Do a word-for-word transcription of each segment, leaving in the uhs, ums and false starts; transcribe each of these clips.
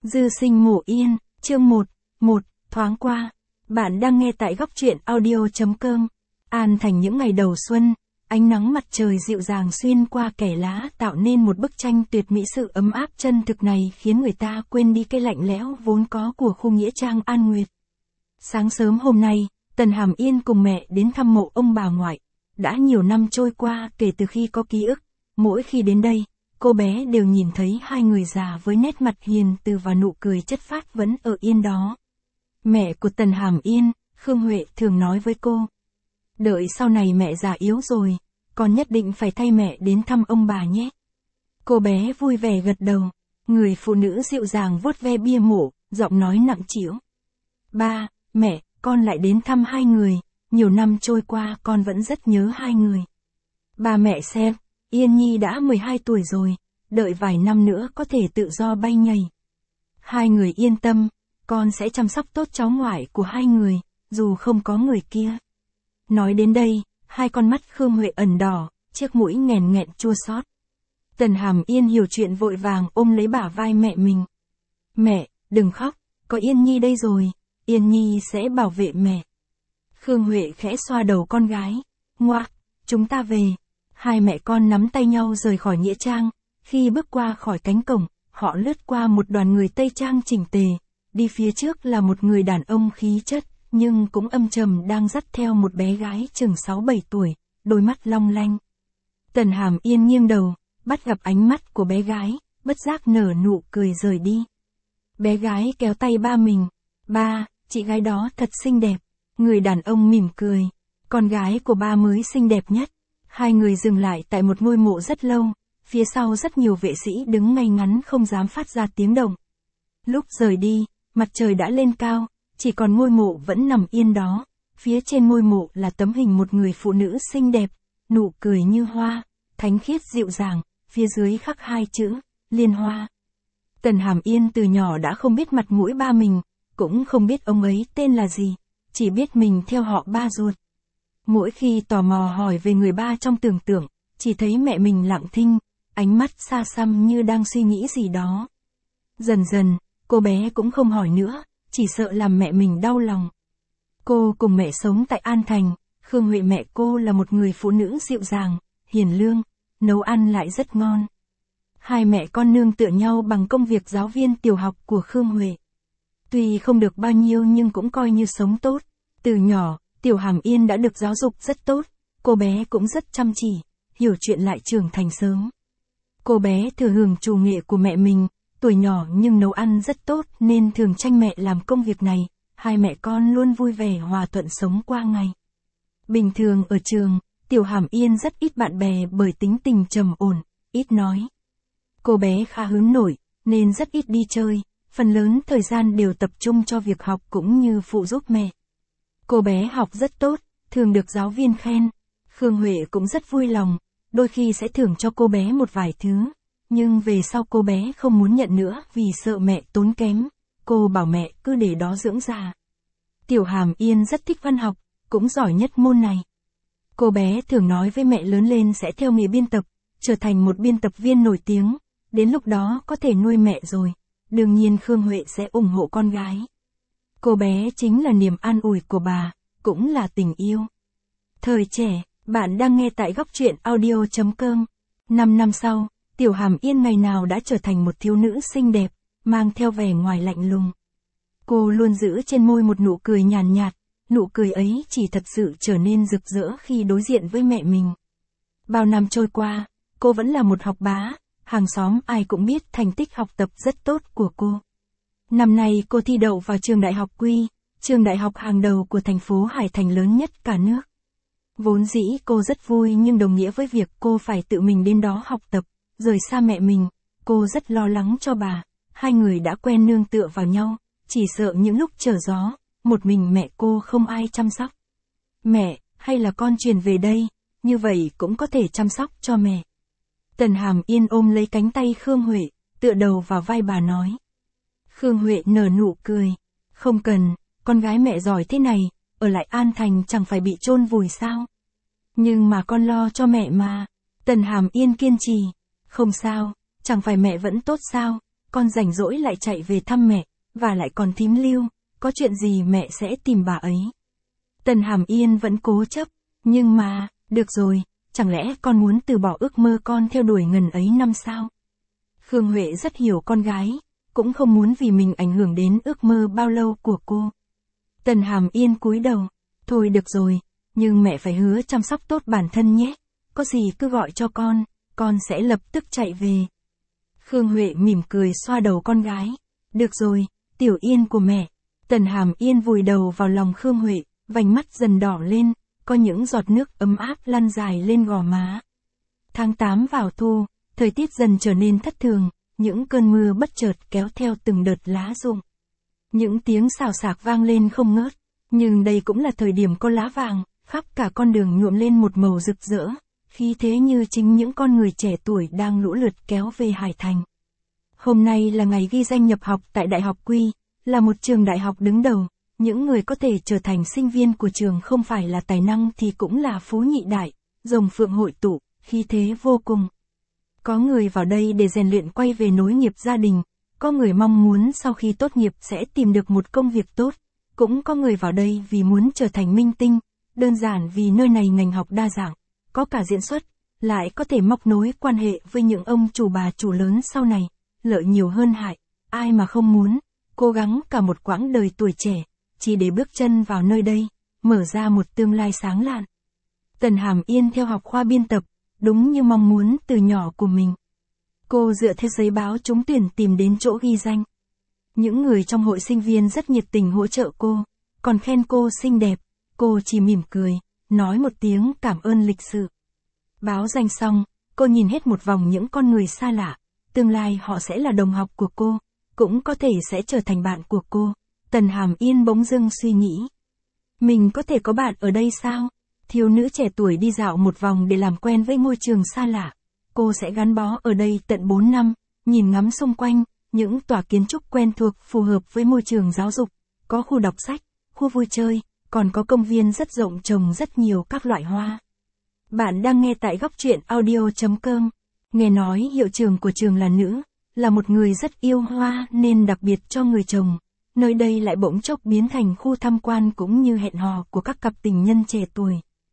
Dư sinh mổ yên, chương một, một, thoáng qua. Bạn đang nghe tại góc truyện audio.com. An Thành những ngày đầu xuân, ánh nắng mặt trời dịu dàng xuyên qua kẽ lá tạo nên một bức tranh tuyệt mỹ. Sự ấm áp chân thực này khiến người ta quên đi cái lạnh lẽo vốn có của khu nghĩa trang An Nguyệt. Sáng sớm hôm nay, Tần Hàm Yên cùng mẹ đến thăm mộ ông bà ngoại. Đã nhiều năm trôi qua kể từ khi có ký ức, mỗi khi đến đây, cô bé đều nhìn thấy hai người già với nét mặt hiền từ và nụ cười chất phác vẫn ở yên đó. Mẹ của Tần Hàm Yên, Khương Huệ thường nói với cô. Đợi sau này mẹ già yếu rồi, con nhất định phải thay mẹ đến thăm ông bà nhé. Cô bé vui vẻ gật đầu, người phụ nữ dịu dàng vuốt ve bia mộ, giọng nói nặng trĩu. Ba, mẹ, con lại đến thăm hai người, nhiều năm trôi qua con vẫn rất nhớ hai người. Ba mẹ xem, Yên Nhi đã mười hai tuổi rồi, đợi vài năm nữa có thể tự do bay nhảy. Hai người yên tâm, con sẽ chăm sóc tốt cháu ngoại của hai người, dù không có người kia. Nói đến đây, hai con mắt Khương Huệ ẩn đỏ, chiếc mũi nghèn nghẹn chua xót. Tần Hàm Yên hiểu chuyện vội vàng ôm lấy bả vai mẹ mình. Mẹ, đừng khóc, có Yên Nhi đây rồi, Yên Nhi sẽ bảo vệ mẹ. Khương Huệ khẽ xoa đầu con gái. Ngoác, chúng ta về. Hai mẹ con nắm tay nhau rời khỏi nghĩa trang. Khi bước qua khỏi cánh cổng, họ lướt qua một đoàn người Tây Trang chỉnh tề. Đi phía trước là một người đàn ông khí chất, nhưng cũng âm trầm đang dắt theo một bé gái chừng sáu bảy tuổi, đôi mắt long lanh. Tần Hàm Yên nghiêng đầu, bắt gặp ánh mắt của bé gái, bất giác nở nụ cười rời đi. Bé gái kéo tay ba mình. Ba, chị gái đó thật xinh đẹp. Người đàn ông mỉm cười. Con gái của ba mới xinh đẹp nhất. Hai người dừng lại tại một ngôi mộ rất lâu. Phía sau rất nhiều vệ sĩ đứng ngay ngắn không dám phát ra tiếng động. Lúc rời đi, mặt trời đã lên cao, chỉ còn ngôi mộ vẫn nằm yên đó. Phía trên ngôi mộ là tấm hình một người phụ nữ xinh đẹp, nụ cười như hoa, thánh khiết dịu dàng, phía dưới khắc hai chữ, Liên Hoa. Tần Hàm Yên từ nhỏ đã không biết mặt mũi ba mình, cũng không biết ông ấy tên là gì, chỉ biết mình theo họ ba ruột. Mỗi khi tò mò hỏi về người ba trong tưởng tượng, chỉ thấy mẹ mình lặng thinh, ánh mắt xa xăm như đang suy nghĩ gì đó. Dần dần, cô bé cũng không hỏi nữa, chỉ sợ làm mẹ mình đau lòng. Cô cùng mẹ sống tại An Thành, Khương Huệ mẹ cô là một người phụ nữ dịu dàng, hiền lương, nấu ăn lại rất ngon. Hai mẹ con nương tựa nhau bằng công việc giáo viên tiểu học của Khương Huệ. Tuy không được bao nhiêu nhưng cũng coi như sống tốt. Từ nhỏ, Tiểu Hàm Yên đã được giáo dục rất tốt, cô bé cũng rất chăm chỉ, hiểu chuyện lại trưởng thành sớm. Cô bé thừa hưởng chủ nghệ của mẹ mình, tuổi nhỏ nhưng nấu ăn rất tốt nên thường tranh mẹ làm công việc này, hai mẹ con luôn vui vẻ hòa thuận sống qua ngày. Bình thường ở trường, Tiểu Hàm Yên rất ít bạn bè bởi tính tình trầm ổn, ít nói. Cô bé khá hướng nội, nên rất ít đi chơi, phần lớn thời gian đều tập trung cho việc học cũng như phụ giúp mẹ. Cô bé học rất tốt, thường được giáo viên khen. Khương Huệ cũng rất vui lòng, đôi khi sẽ thưởng cho cô bé một vài thứ. Nhưng về sau cô bé không muốn nhận nữa vì sợ mẹ tốn kém. Cô bảo mẹ cứ để đó dưỡng già. Tiểu Hàm Yên rất thích văn học, cũng giỏi nhất môn này. Cô bé thường nói với mẹ lớn lên sẽ theo nghề biên tập, trở thành một biên tập viên nổi tiếng. Đến lúc đó có thể nuôi mẹ rồi. Đương nhiên Khương Huệ sẽ ủng hộ con gái. Cô bé chính là niềm an ủi của bà, cũng là tình yêu. Thời trẻ, bạn đang nghe tại góc truyện audio.com. Năm năm sau, Tiểu Hàm Yên ngày nào đã trở thành một thiếu nữ xinh đẹp, mang theo vẻ ngoài lạnh lùng. Cô luôn giữ trên môi một nụ cười nhàn nhạt, nụ cười ấy chỉ thật sự trở nên rực rỡ khi đối diện với mẹ mình. Bao năm trôi qua, cô vẫn là một học bá, hàng xóm ai cũng biết thành tích học tập rất tốt của cô. Năm nay cô thi đậu vào trường đại học Quy, trường đại học hàng đầu của thành phố Hải Thành lớn nhất cả nước. Vốn dĩ cô rất vui nhưng đồng nghĩa với việc cô phải tự mình đến đó học tập, rời xa mẹ mình, cô rất lo lắng cho bà, hai người đã quen nương tựa vào nhau, chỉ sợ những lúc trở gió, một mình mẹ cô không ai chăm sóc. Mẹ, hay là con chuyển về đây, như vậy cũng có thể chăm sóc cho mẹ. Tần Hàm Yên ôm lấy cánh tay Khương Huệ, tựa đầu vào vai bà nói. Khương Huệ nở nụ cười. Không cần, con gái mẹ giỏi thế này, ở lại An Thành chẳng phải bị chôn vùi sao? Nhưng mà con lo cho mẹ mà. Tần Hàm Yên kiên trì. Không sao, chẳng phải mẹ vẫn tốt sao? con rảnh rỗi lại chạy về thăm mẹ, và lại còn thím Lưu, có chuyện gì mẹ sẽ tìm bà ấy. Tần Hàm Yên vẫn cố chấp, nhưng mà, được rồi, chẳng lẽ con muốn từ bỏ ước mơ con theo đuổi ngần ấy năm sao? Khương Huệ rất hiểu con gái, cũng không muốn vì mình ảnh hưởng đến ước mơ bao lâu của cô. Tần Hàm Yên cúi đầu, thôi được rồi, nhưng mẹ phải hứa chăm sóc tốt bản thân nhé, có gì cứ gọi cho con, con sẽ lập tức chạy về. Khương Huệ mỉm cười xoa đầu con gái, được rồi, Tiểu Yên của mẹ. Tần Hàm Yên vùi đầu vào lòng Khương Huệ, vành mắt dần đỏ lên, có những giọt nước ấm áp lăn dài lên gò má. Tháng tám vào thu, thời tiết dần trở nên thất thường, những cơn mưa bất chợt kéo theo từng đợt lá rụng. Những tiếng xào xạc vang lên không ngớt, nhưng đây cũng là thời điểm có lá vàng, khắp cả con đường nhuộm lên một màu rực rỡ, khí thế như chính những con người trẻ tuổi đang lũ lượt kéo về Hải Thành. Hôm nay là ngày ghi danh nhập học tại Đại học Quy, là một trường đại học đứng đầu, những người có thể trở thành sinh viên của trường không phải là tài năng thì cũng là phú nhị đại, rồng phượng hội tụ, khí thế vô cùng. Có người vào đây để rèn luyện quay về nối nghiệp gia đình, có người mong muốn sau khi tốt nghiệp sẽ tìm được một công việc tốt, cũng có người vào đây vì muốn trở thành minh tinh, đơn giản vì nơi này ngành học đa dạng, có cả diễn xuất, lại có thể móc nối quan hệ với những ông chủ bà chủ lớn sau này, lợi nhiều hơn hại, ai mà không muốn, cố gắng cả một quãng đời tuổi trẻ, chỉ để bước chân vào nơi đây, mở ra một tương lai sáng lạn. Tần Hàm Yên theo học khoa biên tập, đúng như mong muốn từ nhỏ của mình. Cô dựa theo giấy báo trúng tuyển tìm đến chỗ ghi danh. Những người trong hội sinh viên rất nhiệt tình hỗ trợ cô, còn khen cô xinh đẹp, cô chỉ mỉm cười, nói một tiếng cảm ơn lịch sự. Báo danh xong, cô nhìn hết một vòng những con người xa lạ, tương lai họ sẽ là đồng học của cô, cũng có thể sẽ trở thành bạn của cô. Tần Hàm Yên bỗng dưng suy nghĩ. Mình có thể có bạn ở đây sao? Thiếu nữ trẻ tuổi đi dạo một vòng để làm quen với môi trường xa lạ. Cô sẽ gắn bó ở đây tận bốn năm, nhìn ngắm xung quanh, những tòa kiến trúc quen thuộc phù hợp với môi trường giáo dục, có khu đọc sách, khu vui chơi, còn có công viên rất rộng trồng rất nhiều các loại hoa. Bạn đang nghe tại góc truyện audio chấm com. Nghe nói hiệu trưởng của trường là nữ, là một người rất yêu hoa nên đặc biệt cho người chồng. Nơi đây lại bỗng chốc biến thành khu tham quan cũng như hẹn hò của các cặp tình nhân trẻ tuổi.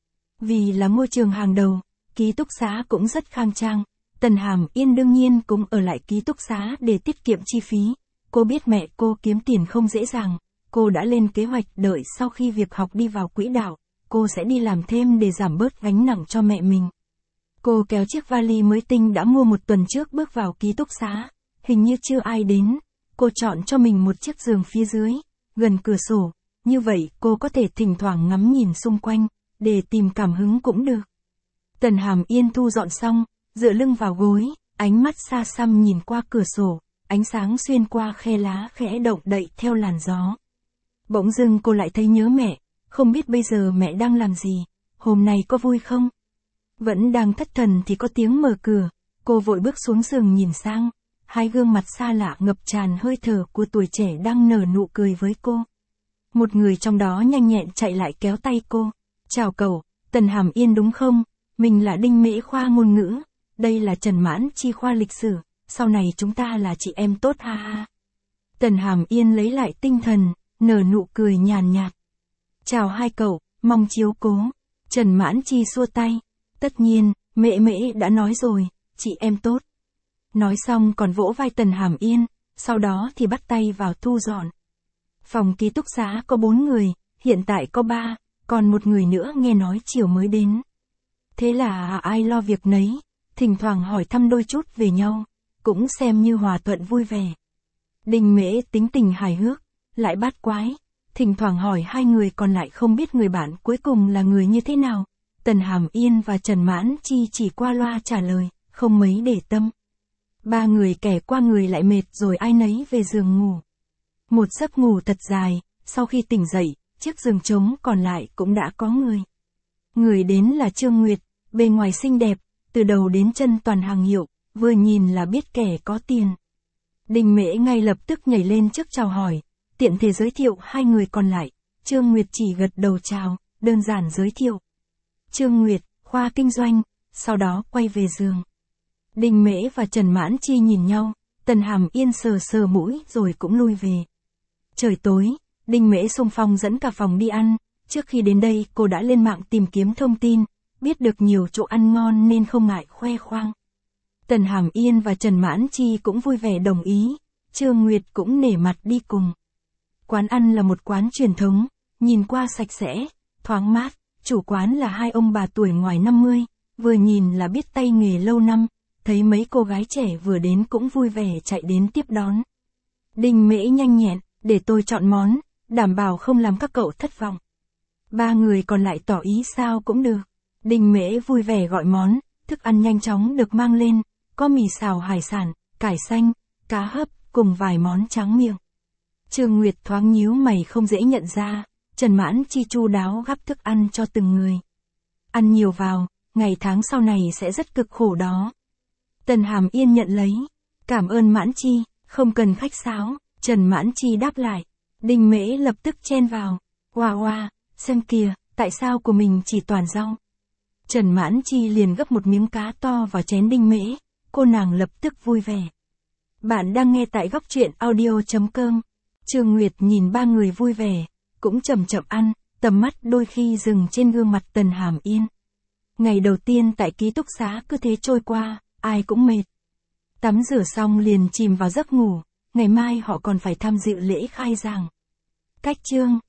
Vì là ngôi trường hàng đầu, ký túc xá cũng rất khang trang. Tần Hàm Yên đương nhiên cũng ở lại ký túc xá để tiết kiệm chi phí. Cô biết mẹ cô kiếm tiền không dễ dàng. Cô đã lên kế hoạch đợi sau khi việc học đi vào quỹ đạo, cô sẽ đi làm thêm để giảm bớt gánh nặng cho mẹ mình. Cô kéo chiếc vali mới tinh đã mua một tuần trước bước vào ký túc xá. Hình như chưa ai đến. Cô chọn cho mình một chiếc giường phía dưới, gần cửa sổ. Như vậy cô có thể thỉnh thoảng ngắm nhìn xung quanh, để tìm cảm hứng cũng được. Tần Hàm Yên thu dọn xong, dựa lưng vào gối, ánh mắt xa xăm nhìn qua cửa sổ, ánh sáng xuyên qua khe lá khẽ động đậy theo làn gió. Bỗng dưng cô lại thấy nhớ mẹ, không biết bây giờ mẹ đang làm gì, hôm nay có vui không? Vẫn đang thất thần thì có tiếng mở cửa, cô vội bước xuống giường nhìn sang, hai gương mặt xa lạ ngập tràn hơi thở của tuổi trẻ đang nở nụ cười với cô. Một người trong đó nhanh nhẹn chạy lại kéo tay cô. Chào cậu, Tần Hàm Yên đúng không? Mình là Đinh Mễ khoa ngôn ngữ, đây là Trần Mãn Chi khoa lịch sử, sau này chúng ta là chị em tốt ha ha. Tần Hàm Yên lấy lại tinh thần, nở nụ cười nhàn nhạt. Chào hai cậu, mong chiếu cố. Trần Mãn Chi xua tay. Tất nhiên, Mễ Mễ đã nói rồi, chị em tốt. Nói xong còn vỗ vai Tần Hàm Yên, sau đó thì bắt tay vào thu dọn. Phòng ký túc xá có bốn người, hiện tại có ba, còn một người nữa nghe nói chiều mới đến. Thế là ai lo việc nấy, thỉnh thoảng hỏi thăm đôi chút về nhau, cũng xem như hòa thuận vui vẻ. Đinh Mễ tính tình hài hước, lại bát quái, thỉnh thoảng hỏi hai người còn lại không biết người bạn cuối cùng là người như thế nào. Tần Hàm Yên và Trần Mãn Chi chỉ qua loa trả lời, không mấy để tâm. Ba người kẻ qua người lại mệt rồi ai nấy về giường ngủ. Một giấc ngủ thật dài, sau khi tỉnh dậy, chiếc giường trống còn lại cũng đã có người. Người đến là Trương Nguyệt, bề ngoài xinh đẹp, từ đầu đến chân toàn hàng hiệu, vừa nhìn là biết kẻ có tiền. Đinh Mễ ngay lập tức nhảy lên trước chào hỏi, tiện thể giới thiệu hai người còn lại. Trương Nguyệt chỉ gật đầu chào, đơn giản giới thiệu. Trương Nguyệt, khoa kinh doanh, sau đó quay về giường. Đinh Mễ và Trần Mãn Chi nhìn nhau, Tần Hàm Yên sờ sờ mũi rồi cũng lui về. Trời tối, Đinh Mễ xung phong dẫn cả phòng đi ăn, trước khi đến đây cô đã lên mạng tìm kiếm thông tin, biết được nhiều chỗ ăn ngon nên không ngại khoe khoang. Tần Hàm Yên và Trần Mãn Chi cũng vui vẻ đồng ý, Trương Nguyệt cũng nể mặt đi cùng. Quán ăn là một quán truyền thống, nhìn qua sạch sẽ, thoáng mát, chủ quán là hai ông bà tuổi ngoài năm mươi, vừa nhìn là biết tay nghề lâu năm, thấy mấy cô gái trẻ vừa đến cũng vui vẻ chạy đến tiếp đón. Đinh Mễ nhanh nhẹn, để tôi chọn món, đảm bảo không làm các cậu thất vọng. Ba người còn lại tỏ ý sao cũng được. Đinh Mễ vui vẻ gọi món, thức ăn nhanh chóng được mang lên, có mì xào hải sản, cải xanh, cá hấp, cùng vài món tráng miệng. Trương Nguyệt thoáng nhíu mày không dễ nhận ra, Trần Mãn Chi chu đáo gắp thức ăn cho từng người. Ăn nhiều vào, ngày tháng sau này sẽ rất cực khổ đó. Tần Hàm Yên nhận lấy, cảm ơn Mãn Chi, không cần khách sáo, Trần Mãn Chi đáp lại. Đinh Mễ lập tức chen vào, oa oa, xem kìa, tại sao của mình chỉ toàn rau. Trần Mãn Chi liền gấp một miếng cá to vào chén Đinh Mễ, cô nàng lập tức vui vẻ. Bạn đang nghe tại góc truyện audio chấm com. Trương Nguyệt nhìn ba người vui vẻ, cũng chậm chậm ăn, tầm mắt đôi khi dừng trên gương mặt Tần Hàm Yên. Ngày đầu tiên tại ký túc xá cứ thế trôi qua, ai cũng mệt. Tắm rửa xong liền chìm vào giấc ngủ, ngày mai họ còn phải tham dự lễ khai giảng. Cách chương